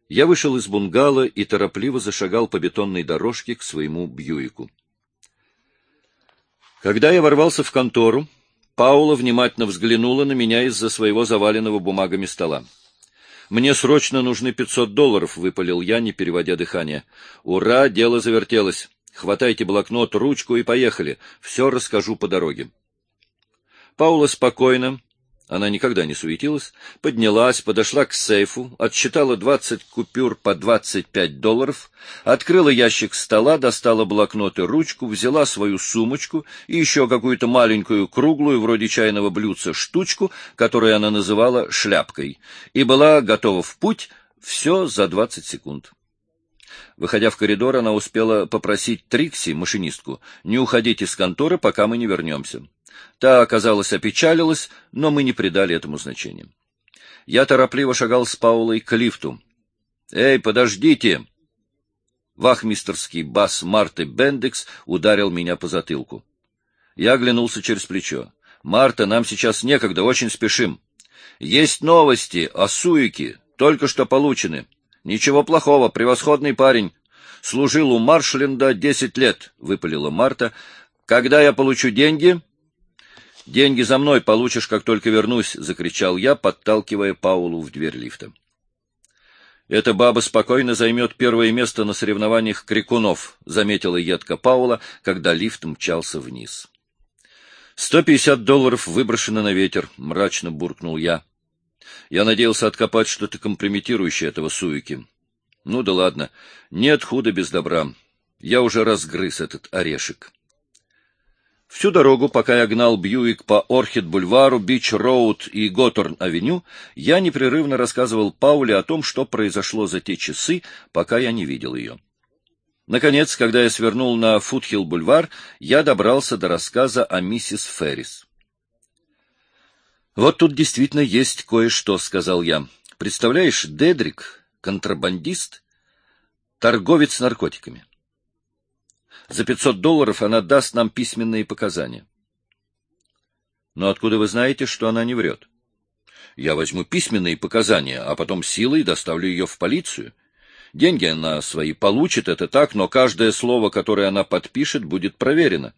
Я вышел из бунгало и торопливо зашагал по бетонной дорожке к своему Бьюику. Когда я ворвался в контору, Паула внимательно взглянула на меня из-за своего заваленного бумагами стола. «Мне срочно нужны $500», — выпалил я, не переводя дыхания. «Ура, дело завертелось. Хватайте блокнот, ручку и поехали. Все расскажу по дороге». Паула спокойно, она никогда не суетилась, поднялась, подошла к сейфу, отсчитала 20 купюр по $25, открыла ящик стола, достала блокнот и ручку, взяла свою сумочку и еще какую-то маленькую, круглую, вроде чайного блюдца, штучку, которую она называла шляпкой, и была готова в путь, все за 20 секунд. Выходя в коридор, она успела попросить Трикси, машинистку, не уходить из конторы, пока мы не вернемся. Та, оказалось, опечалилась, но мы не придали этому значения. Я торопливо шагал с Паулой к лифту. «Эй, подождите!» Вахмистерский бас Марты Бендикс ударил меня по затылку. Я оглянулся через плечо. «Марта, нам сейчас некогда, очень спешим. Есть новости о Суике, только что получены. Ничего плохого, превосходный парень. Служил у Маршленда 10 лет», — выпалила Марта. «Когда я получу деньги...» «Деньги за мной получишь, как только вернусь», — закричал я, подталкивая Паулу в дверь лифта. «Эта баба спокойно займет первое место на соревнованиях крикунов», — заметила едко Паула, когда лифт мчался вниз. $150 выброшено на ветер, — мрачно буркнул я. Я надеялся откопать что-то компрометирующее этого Суики. Ну да ладно, нет худа без добра. Я уже разгрыз этот орешек. Всю дорогу, пока я гнал Бьюик по Орхид-бульвару, Бич-роуд и Готорн-авеню, я непрерывно рассказывал Пауле о том, что произошло за те часы, пока я не видел ее. Наконец, когда я свернул на Футхилл-бульвар, я добрался до рассказа о миссис Феррис. «Вот тут действительно есть кое-что», — сказал я. «Представляешь, Дедрик, контрабандист, торговец наркотиками. За $500 она даст нам письменные показания». «Но откуда вы знаете, что она не врет?» «Я возьму письменные показания, а потом силой доставлю ее в полицию. Деньги она свои получит, это так, но каждое слово, которое она подпишет, будет проверено».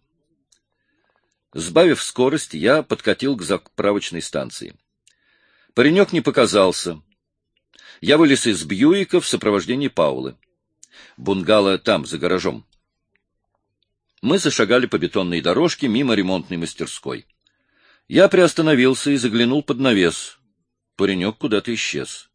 Сбавив скорость, я подкатил к заправочной станции. Паренек не показался. Я вылез из Бьюика в сопровождении Паулы. Бунгало там, за гаражом. Мы зашагали по бетонной дорожке мимо ремонтной мастерской. Я приостановился и заглянул под навес. Паренек куда-то исчез.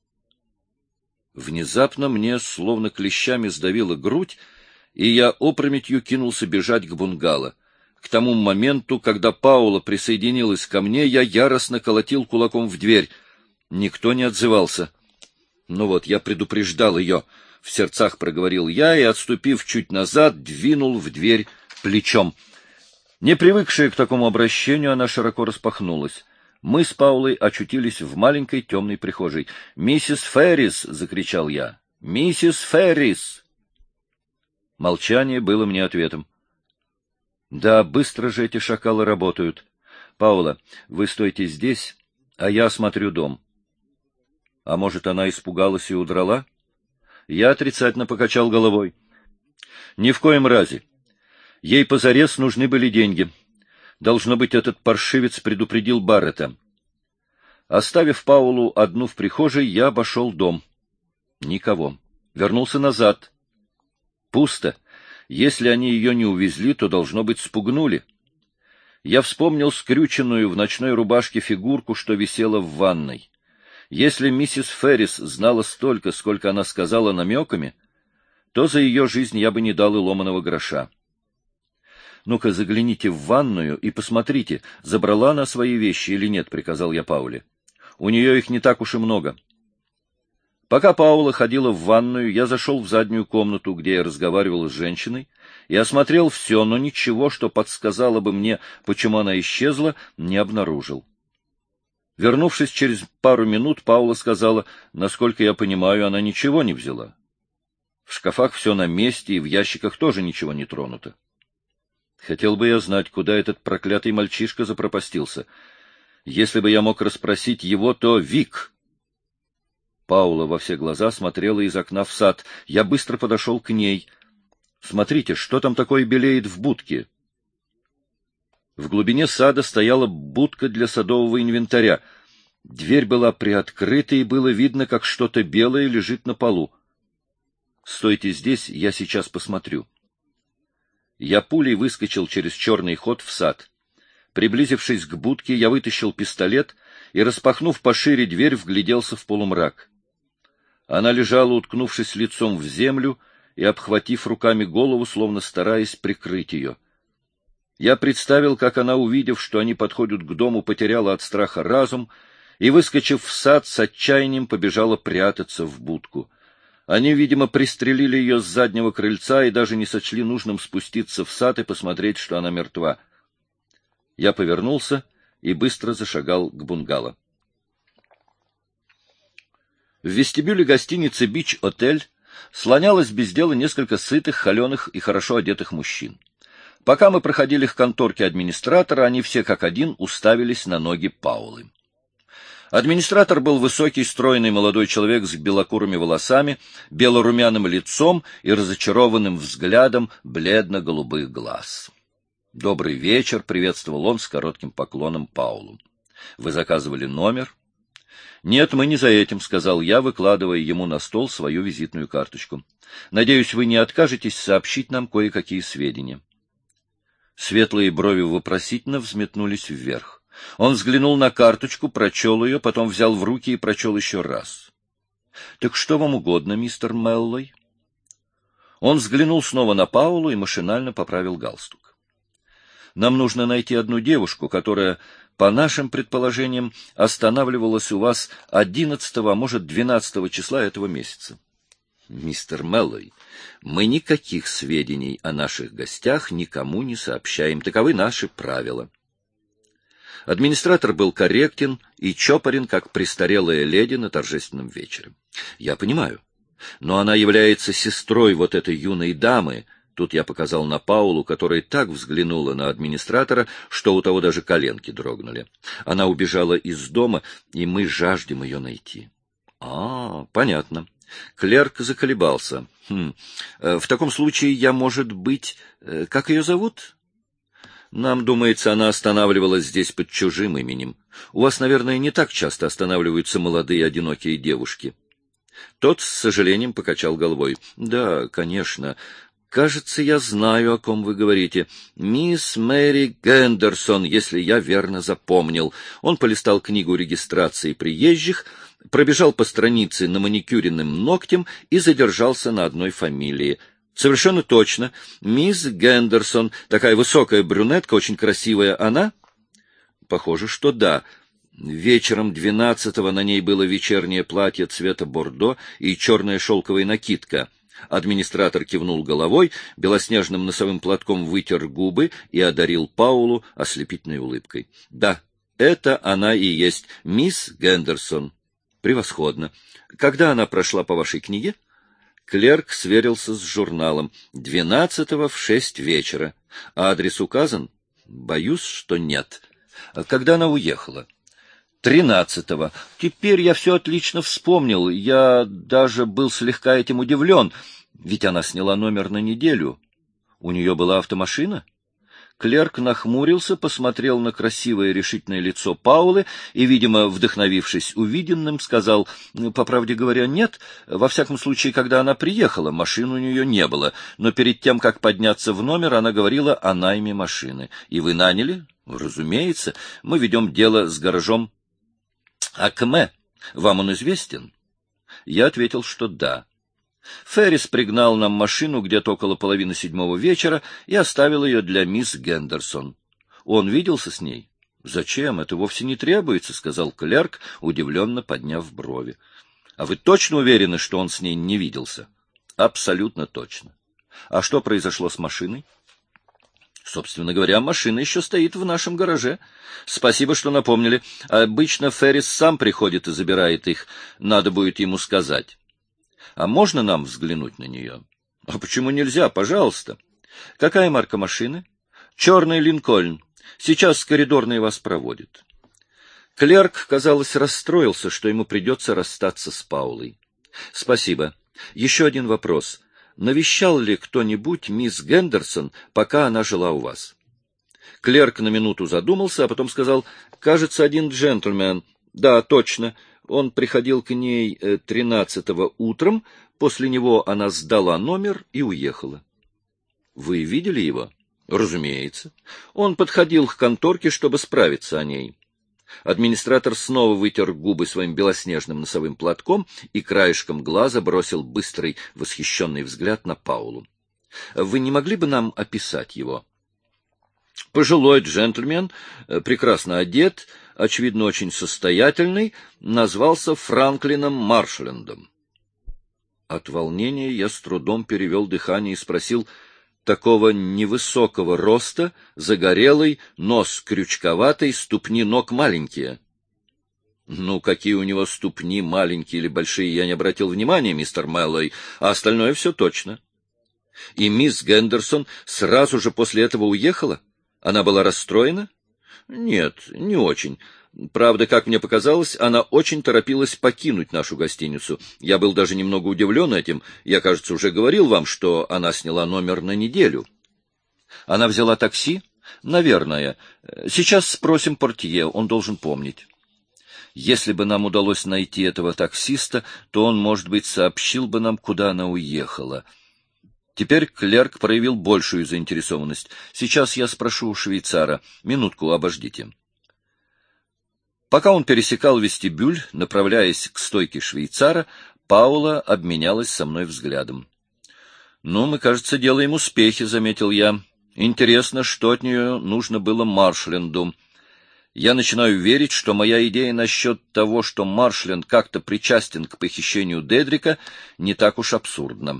Внезапно мне словно клещами сдавила грудь, и я опрометью кинулся бежать к бунгало. К тому моменту, когда Паула присоединилась ко мне, я яростно колотил кулаком в дверь. Никто не отзывался. Ну вот, я предупреждал ее. В сердцах проговорил я и, отступив чуть назад, двинул в дверь плечом. Не привыкшая к такому обращению, она широко распахнулась. Мы с Паулой очутились в маленькой темной прихожей. «Миссис Феррис!» — закричал я. «Миссис Феррис!» Молчание было мне ответом. «Да, быстро же эти шакалы работают. Паула, вы стойте здесь, а я осмотрю дом». А может, она испугалась и удрала? Я отрицательно покачал головой. Ни в коем разе. Ей позарез нужны были деньги. Должно быть, этот паршивец предупредил Баррета. Оставив Паулу одну в прихожей, я обошел дом. Никого. Вернулся назад. Пусто. Если они ее не увезли, то, должно быть, спугнули. Я вспомнил скрюченную в ночной рубашке фигурку, что висела в ванной. Если миссис Феррис знала столько, сколько она сказала намеками, то за ее жизнь я бы не дал и ломаного гроша. «Ну-ка, загляните в ванную и посмотрите, забрала она свои вещи или нет», — приказал я Пауле. «У нее их не так уж и много». Пока Паула ходила в ванную, я зашел в заднюю комнату, где я разговаривал с женщиной, и осмотрел все, но ничего, что подсказало бы мне, почему она исчезла, не обнаружил. Вернувшись через пару минут, Паула сказала, насколько я понимаю, она ничего не взяла. В шкафах все на месте, и в ящиках тоже ничего не тронуто. Хотел бы я знать, куда этот проклятый мальчишка запропастился. Если бы я мог расспросить его, то Вик. Паула во все глаза смотрела из окна в сад. Я быстро подошел к ней. Смотрите, что там такое белеет в будке? В глубине сада стояла будка для садового инвентаря. Дверь была приоткрыта, и было видно, как что-то белое лежит на полу. Стойте здесь, я сейчас посмотрю. Я пулей выскочил через черный ход в сад. Приблизившись к будке, я вытащил пистолет и, распахнув пошире дверь, вгляделся в полумрак. Она лежала, уткнувшись лицом в землю и обхватив руками голову, словно стараясь прикрыть ее. Я представил, как она, увидев, что они подходят к дому, потеряла от страха разум и, выскочив в сад, с отчаянием побежала прятаться в будку. Они, видимо, пристрелили ее с заднего крыльца и даже не сочли нужным спуститься в сад и посмотреть, что она мертва. Я повернулся и быстро зашагал к бунгало. В вестибюле гостиницы «Бич-Отель» слонялось без дела несколько сытых, холеных и хорошо одетых мужчин. Пока мы проходили к конторке администратора, они все как один уставились на ноги Паулы. Администратор был высокий, стройный молодой человек с белокурыми волосами, белорумяным лицом и разочарованным взглядом бледно-голубых глаз. «Добрый вечер», — приветствовал он с коротким поклоном Паулу. «Вы заказывали номер?» «Нет, мы не за этим», — сказал я, выкладывая ему на стол свою визитную карточку. «Надеюсь, вы не откажетесь сообщить нам кое-какие сведения». Светлые брови вопросительно взметнулись вверх. Он взглянул на карточку, прочел ее, потом взял в руки и прочел еще раз. — Так что вам угодно, мистер Меллой? Он взглянул снова на Паулу и машинально поправил галстук. — Нам нужно найти одну девушку, которая, по нашим предположениям, останавливалась у вас 11, а может, 12 числа этого месяца. — Мистер Меллой, мы никаких сведений о наших гостях никому не сообщаем. Таковы наши правила. Администратор был корректен и чопорен, как престарелая леди на торжественном вечере. Я понимаю, но она является сестрой вот этой юной дамы. Тут я показал на Паулу, которая так взглянула на администратора, что у того даже коленки дрогнули. Она убежала из дома, и мы жаждем ее найти. Понятно. Клерк заколебался. В таком случае я, может быть... Как ее зовут? Нам, думается, она останавливалась здесь под чужим именем. У вас, наверное, не так часто останавливаются молодые одинокие девушки. Тот с сожалением покачал головой. Да, конечно. Кажется, я знаю, о ком вы говорите. Мисс Мэри Гендерсон, если я верно запомнил. Он полистал книгу регистрации приезжих, пробежал по странице на маникюренным ногтем и задержался на одной фамилии. Совершенно точно. Мисс Гендерсон, такая высокая брюнетка, очень красивая. Она? Похоже, что да. Вечером 12-го на ней было вечернее платье цвета бордо и черная шелковая накидка. Администратор кивнул головой, белоснежным носовым платком вытер губы и одарил Паулу ослепительной улыбкой. Да, это она и есть мисс Гендерсон. Превосходно. Когда она прошла по вашей книге? Клерк сверился с журналом. 12-го в 6 вечера. А адрес указан? Боюсь, что нет. Когда она уехала? 13-го. Теперь я все отлично вспомнил. Я даже был слегка этим удивлен. Ведь она сняла номер на неделю. У нее была автомашина? Клерк нахмурился, посмотрел на красивое решительное лицо Паулы и, видимо, вдохновившись увиденным, сказал, по правде говоря, нет. Во всяком случае, когда она приехала, машин у нее не было. Но перед тем, как подняться в номер, она говорила о найме машины. И вы наняли? Разумеется. Мы ведем дело с гаражом Акме. Вам он известен? Я ответил, что да. Феррис пригнал нам машину где-то около 6:30 вечера и оставил ее для мисс Гендерсон. Он виделся с ней? Зачем? Это вовсе не требуется, сказал клерк, удивленно подняв брови. А вы точно уверены, что он с ней не виделся? Абсолютно точно. А что произошло с машиной? Собственно говоря, машина еще стоит в нашем гараже. Спасибо, что напомнили. Обычно Феррис сам приходит и забирает их. Надо будет ему сказать. А можно нам взглянуть на нее? А почему нельзя? Пожалуйста. Какая марка машины? Черный Линкольн. Сейчас коридорный вас проводит. Клерк, казалось, расстроился, что ему придется расстаться с Паулой. — Спасибо. Еще один вопрос. Навещал ли кто-нибудь мисс Гендерсон, пока она жила у вас? Клерк на минуту задумался, а потом сказал: — Кажется, один джентльмен. Да, точно. Он приходил к ней 13-го утром, после него она сдала номер и уехала. — Вы видели его? — Разумеется. Он подходил к конторке, чтобы справиться о ней. Администратор снова вытер губы своим белоснежным носовым платком и краешком глаза бросил быстрый, восхищенный взгляд на Паулу. — Вы не могли бы нам описать его? Пожилой джентльмен, прекрасно одет, очевидно, очень состоятельный, назвался Франклином Маршлендом. От волнения я с трудом перевел дыхание и спросил: такого невысокого роста, загорелый, нос крючковатый, ступни ног маленькие. Ну, какие у него ступни, маленькие или большие, я не обратил внимания, мистер Мэллой, а остальное все точно. И мисс Гендерсон сразу же после этого уехала? Она была расстроена? Нет, не очень. Правда, как мне показалось, она очень торопилась покинуть нашу гостиницу. Я был даже немного удивлен этим. Я, кажется, уже говорил вам, что она сняла номер на неделю. Она взяла такси? Наверное. Сейчас спросим портье, он должен помнить. Если бы нам удалось найти этого таксиста, то он, может быть, сообщил бы нам, куда она уехала. Теперь клерк проявил большую заинтересованность. Сейчас я спрошу у швейцара. Минутку, обождите. Пока он пересекал вестибюль, направляясь к стойке швейцара, Паула обменялась со мной взглядом. — Ну, мы, кажется, делаем успехи, — заметил я. — Интересно, что от нее нужно было Маршленду. Я начинаю верить, что моя идея насчет того, что Маршленд как-то причастен к похищению Дедрика, не так уж абсурдна.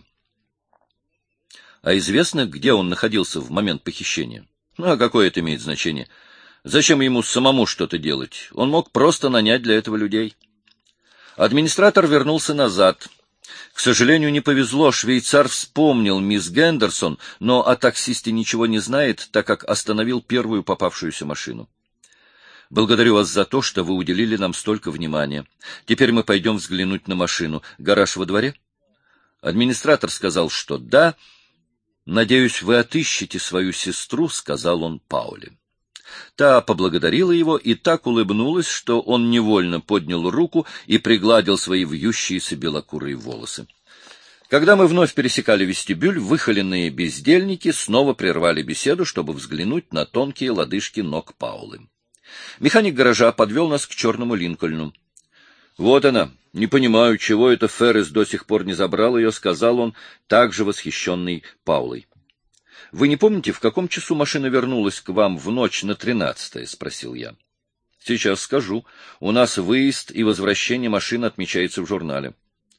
— А известно, где он находился в момент похищения? — Ну, а какое это имеет значение? — Зачем ему самому что-то делать? Он мог просто нанять для этого людей. Администратор вернулся назад. К сожалению, не повезло, швейцар вспомнил мисс Гендерсон, но о таксисте ничего не знает, так как остановил первую попавшуюся машину. Благодарю вас за то, что вы уделили нам столько внимания. Теперь мы пойдем взглянуть на машину. Гараж во дворе? Администратор сказал, что да. Надеюсь, вы отыщете свою сестру, сказал он Пауле. Та поблагодарила его и так улыбнулась, что он невольно поднял руку и пригладил свои вьющиеся белокурые волосы. Когда мы вновь пересекали вестибюль, выхоленные бездельники снова прервали беседу, чтобы взглянуть на тонкие лодыжки ног Паулы. Механик гаража подвел нас к черному Линкольну. — Вот она. Не понимаю, чего это Феррис до сих пор не забрал ее, — сказал он, также восхищенный Паулой. — Вы не помните, в каком часу машина вернулась к вам в ночь на 13-е? — спросил я. — Сейчас скажу. У нас выезд и возвращение машины отмечается в журнале.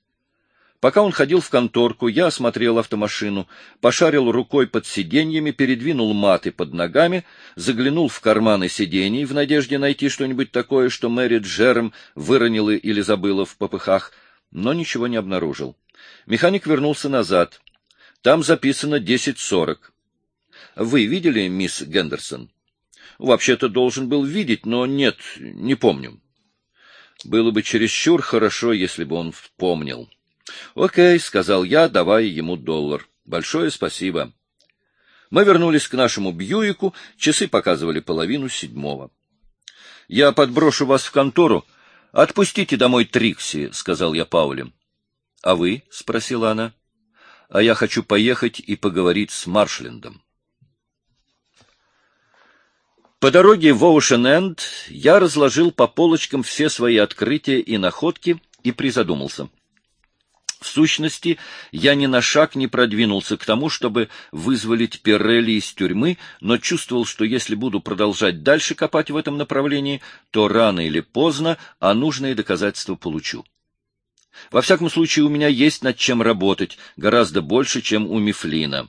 Пока он ходил в конторку, я осмотрел автомашину, пошарил рукой под сиденьями, передвинул маты под ногами, заглянул в карманы сидений в надежде найти что-нибудь такое, что Мэри Джером выронила или забыла в попыхах, но ничего не обнаружил. Механик вернулся назад. Там записано 10:40. Вы видели мисс Гендерсон? Вообще-то должен был видеть, но нет, не помню. Было бы чересчур хорошо, если бы он вспомнил. «Окей», — сказал я, давая ему $1. «Большое спасибо». Мы вернулись к нашему Бьюику, часы показывали 6:30. «Я подброшу вас в контору. Отпустите домой Трикси», — сказал я Пауле. «А вы?» — спросила она. «А я хочу поехать и поговорить с Маршлендом». По дороге в Оушен-Энд я разложил по полочкам все свои открытия и находки и призадумался. В сущности, я ни на шаг не продвинулся к тому, чтобы вызволить Пирелли из тюрьмы, но чувствовал, что если буду продолжать дальше копать в этом направлении, то рано или поздно, а нужные доказательства получу. Во всяком случае, у меня есть над чем работать, гораздо больше, чем у Мифлина.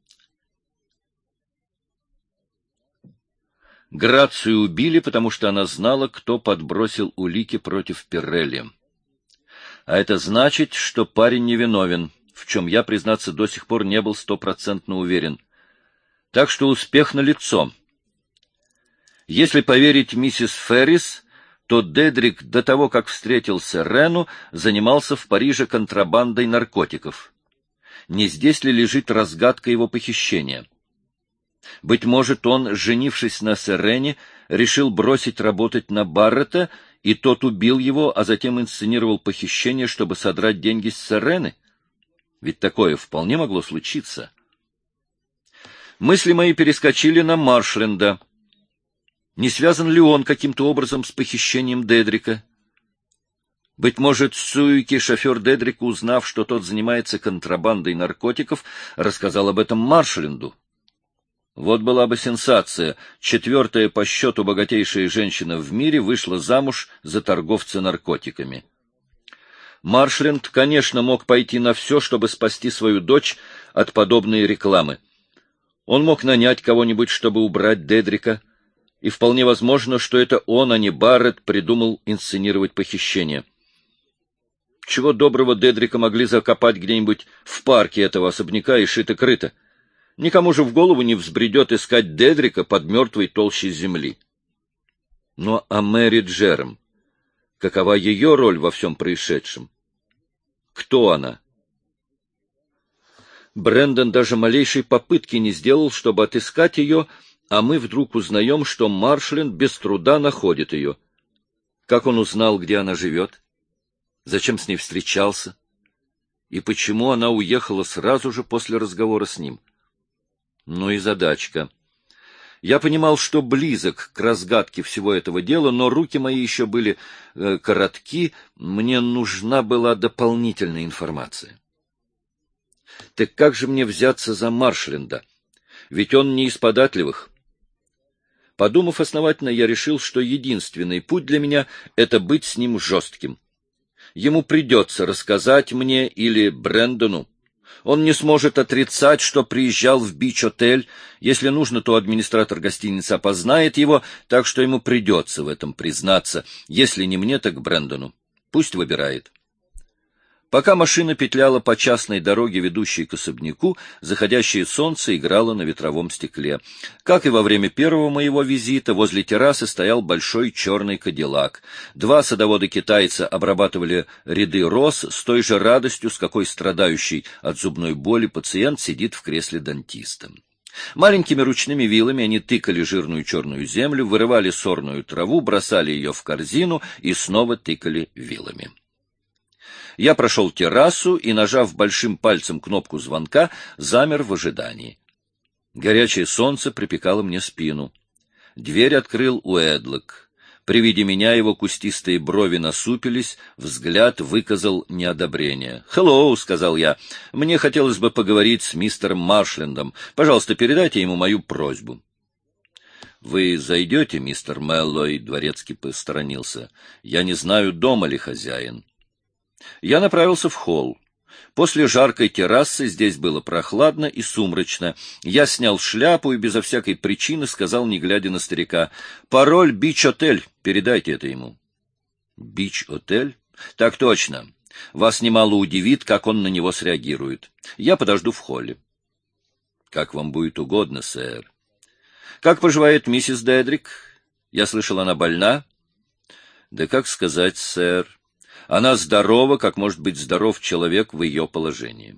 Грацию убили, потому что она знала, кто подбросил улики против Пирелли. А это значит, что парень невиновен, в чем я, признаться, до сих пор не был 100% уверен. Так что успех налицо. Если поверить миссис Феррис, то Дедрик до того, как встретился Рену, занимался в Париже контрабандой наркотиков. Не здесь ли лежит разгадка его похищения? Быть может, он, женившись на Серене, решил бросить работать на Баррета, и тот убил его, а затем инсценировал похищение, чтобы содрать деньги с Серены? Ведь такое вполне могло случиться. Мысли мои перескочили на Маршленда. Не связан ли он каким-то образом с похищением Дедрика? Быть может, Суики, шофер Дедрика, узнав, что тот занимается контрабандой наркотиков, рассказал об этом Маршленду. Вот была бы сенсация. 4-я по счету богатейшая женщина в мире вышла замуж за торговца наркотиками. Маршленд, конечно, мог пойти на все, чтобы спасти свою дочь от подобной рекламы. Он мог нанять кого-нибудь, чтобы убрать Дедрика, и вполне возможно, что это он, а не Баррет, придумал инсценировать похищение. Чего доброго, Дедрика могли закопать где-нибудь в парке этого особняка и шито-крыто. Никому же в голову не взбредет искать Дедрика под мертвой толщей земли. Но а Мэри Джером? Какова ее роль во всем происшедшем? Кто она? Брэндон даже малейшей попытки не сделал, чтобы отыскать ее, а мы вдруг узнаем, что Маршленд без труда находит ее. Как он узнал, где она живет? Зачем с ней встречался? И почему она уехала сразу же после разговора с ним? Ну и задачка. Я понимал, что близок к разгадке всего этого дела, но руки мои еще были коротки, мне нужна была дополнительная информация. Так как же мне взяться за Маршленда? Ведь он не из податливых. Подумав основательно, я решил, что единственный путь для меня — это быть с ним жестким. Ему придется рассказать мне или Брэндону. Он не сможет отрицать, что приезжал в Бич-отель. Если нужно, то администратор гостиницы опознает его, так что ему придется в этом признаться. Если не мне, так Брэндону. Пусть выбирает. Пока машина петляла по частной дороге, ведущей к особняку, заходящее солнце играло на ветровом стекле. Как и во время первого моего визита, возле террасы стоял большой черный кадиллак. 2 садовода-китайца обрабатывали ряды роз с той же радостью, с какой страдающий от зубной боли пациент сидит в кресле дантиста. Маленькими ручными вилами они тыкали жирную черную землю, вырывали сорную траву, бросали ее в корзину и снова тыкали вилами. Я прошел террасу и, нажав большим пальцем кнопку звонка, замер в ожидании. Горячее солнце припекало мне спину. Дверь открыл Уэдлок. При виде меня его кустистые брови насупились, взгляд выказал неодобрение. «Хеллоу», — сказал я, — «мне хотелось бы поговорить с мистером Маршлендом. Пожалуйста, передайте ему мою просьбу». «Вы зайдете, мистер Мэллой?» — дворецкий посторонился. «Я не знаю, дома ли хозяин». Я направился в холл. После жаркой террасы здесь было прохладно и сумрачно. Я снял шляпу и безо всякой причины сказал, не глядя на старика: «Пароль Бич-отель, передайте это ему». «Бич-отель?» «Так точно. Вас немало удивит, как он на него среагирует. Я подожду в холле». «Как вам будет угодно, сэр». «Как поживает миссис Дедрик? Я слышал, она больна?» «Да как сказать, сэр. Она здорова, как может быть здоров человек в ее положении».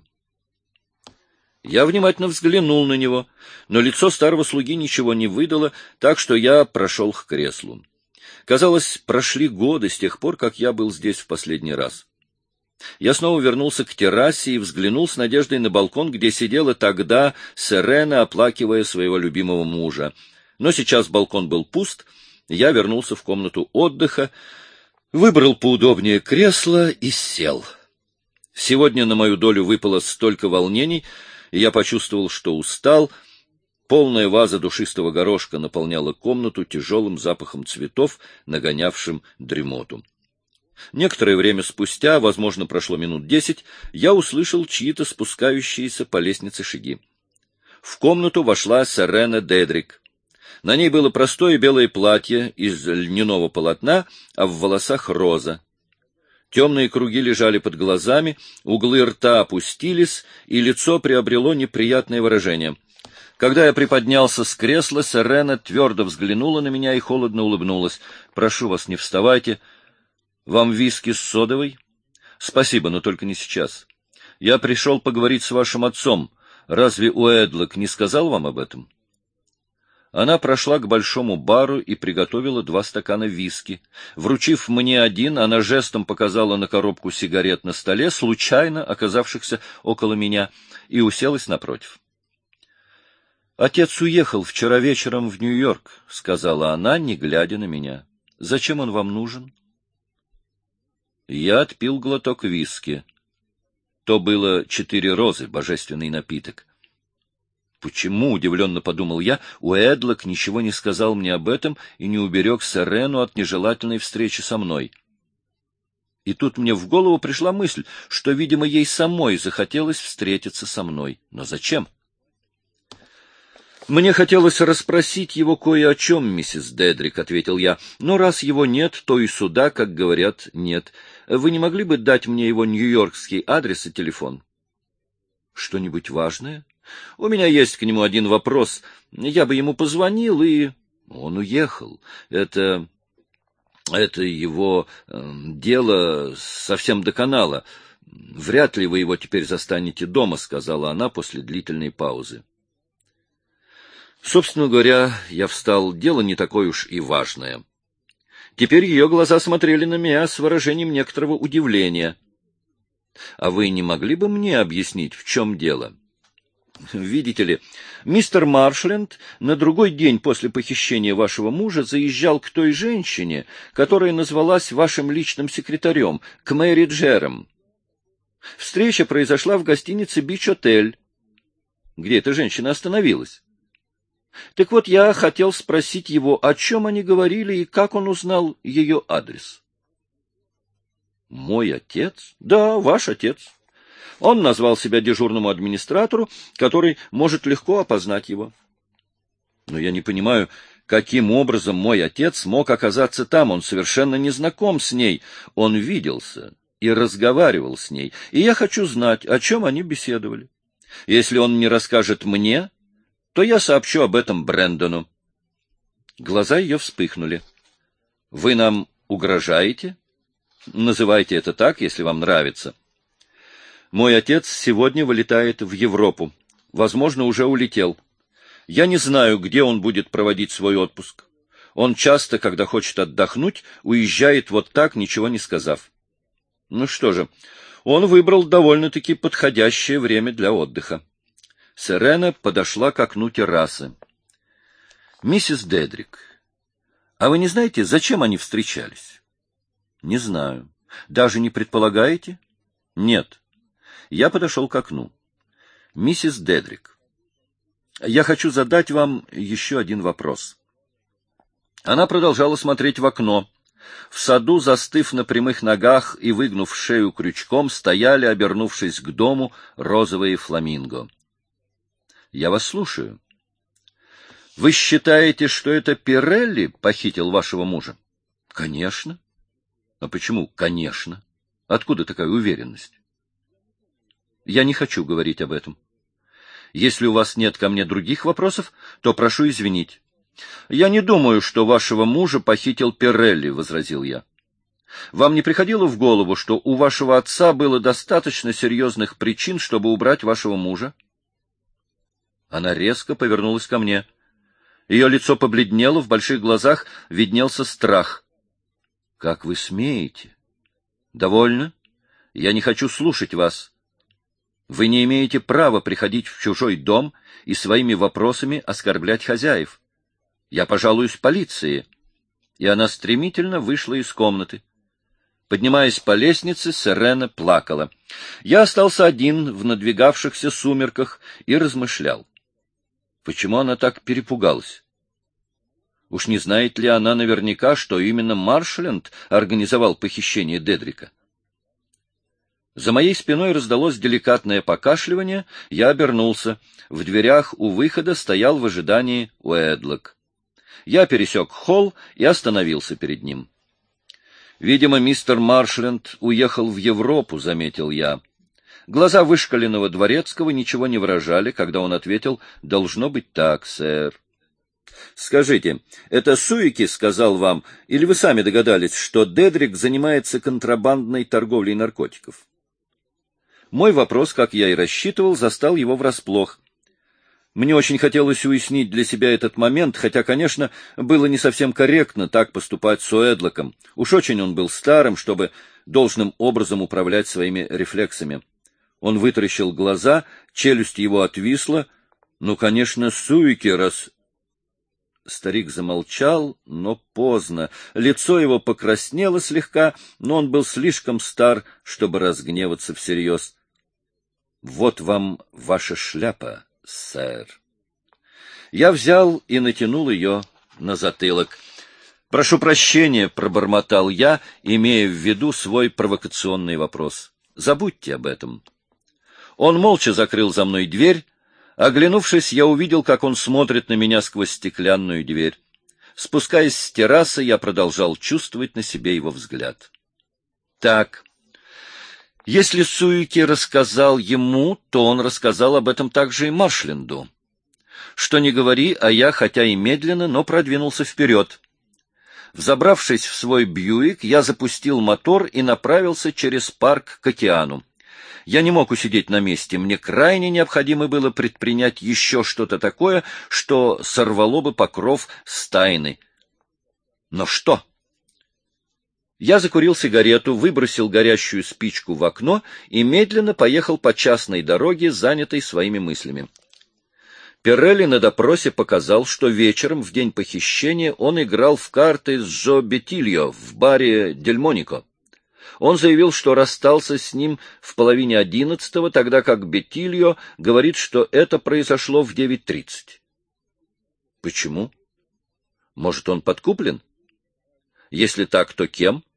Я внимательно взглянул на него, но лицо старого слуги ничего не выдало, так что я прошел к креслу. Казалось, прошли годы с тех пор, как я был здесь в последний раз. Я снова вернулся к террасе и взглянул с надеждой на балкон, где сидела тогда Серена, оплакивая своего любимого мужа. Но сейчас балкон был пуст, я вернулся в комнату отдыха, выбрал поудобнее кресло и сел. Сегодня на мою долю выпало столько волнений, и я почувствовал, что устал. Полная ваза душистого горошка наполняла комнату тяжелым запахом цветов, нагонявшим дремоту. Некоторое время спустя, возможно, прошло минут 10, я услышал чьи-то спускающиеся по лестнице шаги. В комнату вошла Серена Дедрик. На ней было простое белое платье из льняного полотна, а в волосах роза. Темные круги лежали под глазами, углы рта опустились, и лицо приобрело неприятное выражение. Когда я приподнялся с кресла, Сирена твердо взглянула на меня и холодно улыбнулась. — Прошу вас, не вставайте. Вам виски с содовой? — Спасибо, но только не сейчас. Я пришел поговорить с вашим отцом. Разве Уэдлок не сказал вам об этом? Она прошла к большому бару и приготовила 2 стакана виски. Вручив мне один, она жестом показала на коробку сигарет на столе, случайно оказавшихся около меня, и уселась напротив. — Отец уехал вчера вечером в Нью-Йорк, — сказала она, не глядя на меня. — Зачем он вам нужен? Я отпил глоток виски. То было 4 розы, божественный напиток. Почему, удивленно подумал я, Уэдлок ничего не сказал мне об этом и не уберег Сирену от нежелательной встречи со мной? И тут мне в голову пришла мысль, что, видимо, ей самой захотелось встретиться со мной. Но зачем? «Мне хотелось расспросить его кое о чем, миссис Дедрик», — ответил я. «Но раз его нет, то и суда, как говорят, нет. Вы не могли бы дать мне его нью-йоркский адрес и телефон?» «Что-нибудь важное? У меня есть к нему один вопрос. Я бы ему позвонил, и...» «Он уехал. Это его дело совсем доконало. Вряд ли вы его теперь застанете дома», — сказала она после длительной паузы. Собственно говоря, я встал, дело не такое уж и важное. Теперь ее глаза смотрели на меня с выражением некоторого удивления. — А вы не могли бы мне объяснить, в чем дело? — Видите ли, мистер Маршленд на другой день после похищения вашего мужа заезжал к той женщине, которая назвалась вашим личным секретарем, к Мэри Джером. Встреча произошла в гостинице «Бич-отель», где эта женщина остановилась. Так вот, я хотел спросить его, о чем они говорили и как он узнал ее адрес. — Мой отец? — Да, ваш отец. Он назвал себя дежурному администратору, который может легко опознать его. Но я не понимаю, каким образом мой отец мог оказаться там. Он совершенно не знаком с ней. Он виделся и разговаривал с ней, и я хочу знать, о чем они беседовали. Если он не расскажет мне, то я сообщу об этом Брэндону. Глаза ее вспыхнули. — Вы нам угрожаете? Называйте это так, если вам нравится. Мой отец сегодня вылетает в Европу. Возможно, уже улетел. Я не знаю, где он будет проводить свой отпуск. Он часто, когда хочет отдохнуть, уезжает вот так, ничего не сказав. Ну что же, он выбрал довольно-таки подходящее время для отдыха. Сирена подошла к окну террасы. — Миссис Дедрик, а вы не знаете, зачем они встречались? — Не знаю. — Даже не предполагаете? — Нет. Я подошел к окну. — Миссис Дедрик, я хочу задать вам еще один вопрос. Она продолжала смотреть в окно. В саду, застыв на прямых ногах и выгнув шею крючком, стояли, обернувшись к дому, розовые фламинго. Я вас слушаю. Вы считаете, что это Пирелли похитил вашего мужа? Конечно. А почему конечно? Откуда такая уверенность? Я не хочу говорить об этом. Если у вас нет ко мне других вопросов, то прошу извинить. Я не думаю, что вашего мужа похитил Пирелли, возразил я. Вам не приходило в голову, что у вашего отца было достаточно серьезных причин, чтобы убрать вашего мужа? Она резко повернулась ко мне. Ее лицо побледнело, в больших глазах виднелся страх. — Как вы смеете? — Довольно. Я не хочу слушать вас. Вы не имеете права приходить в чужой дом и своими вопросами оскорблять хозяев. Я пожалуюсь полиции. И она стремительно вышла из комнаты. Поднимаясь по лестнице, Сирена плакала. Я остался один в надвигавшихся сумерках и размышлял. Почему она так перепугалась? Уж не знает ли она наверняка, что именно Маршленд организовал похищение Дедрика? За моей спиной раздалось деликатное покашливание, я обернулся. В дверях у выхода стоял в ожидании Уэдлок. Я пересек холл и остановился перед ним. Видимо, мистер Маршленд уехал в Европу, заметил я. Глаза вышкаленного дворецкого ничего не выражали, когда он ответил: «Должно быть так, сэр». «Скажите, это Суики сказал вам, или вы сами догадались, что Дедрик занимается контрабандной торговлей наркотиков?» Мой вопрос, как я и рассчитывал, застал его врасплох. Мне очень хотелось уяснить для себя этот момент, хотя, конечно, было не совсем корректно так поступать с Уэдлоком. Уж очень он был старым, чтобы должным образом управлять своими рефлексами. Он вытаращил глаза, челюсть его отвисла. «Ну, конечно, Суики, раз...» Старик замолчал, но поздно. Лицо его покраснело слегка, но он был слишком стар, чтобы разгневаться всерьез. «Вот вам ваша шляпа, сэр». Я взял и натянул ее на затылок. «Прошу прощения», — пробормотал я, имея в виду свой провокационный вопрос. «Забудьте об этом». Он молча закрыл за мной дверь. Оглянувшись, я увидел, как он смотрит на меня сквозь стеклянную дверь. Спускаясь с террасы, я продолжал чувствовать на себе его взгляд. Так, если Суики рассказал ему, то он рассказал об этом также и Маршленду. Что ни говори, а я, хотя и медленно, но продвинулся вперед. Взобравшись в свой Бьюик, я запустил мотор и направился через парк к океану. Я не мог усидеть на месте, мне крайне необходимо было предпринять еще что-то такое, что сорвало бы покров с тайны. Но что? Я закурил сигарету, выбросил горящую спичку в окно и медленно поехал по частной дороге, занятой своими мыслями. Перелли на допросе показал, что вечером, в день похищения, он играл в карты с Джо Беттильо в баре «Дельмонико». Он заявил, что расстался с ним в 10:30, тогда как Беттильо говорит, что это произошло в 9:30. Почему? Может, он подкуплен? Если так, то кем?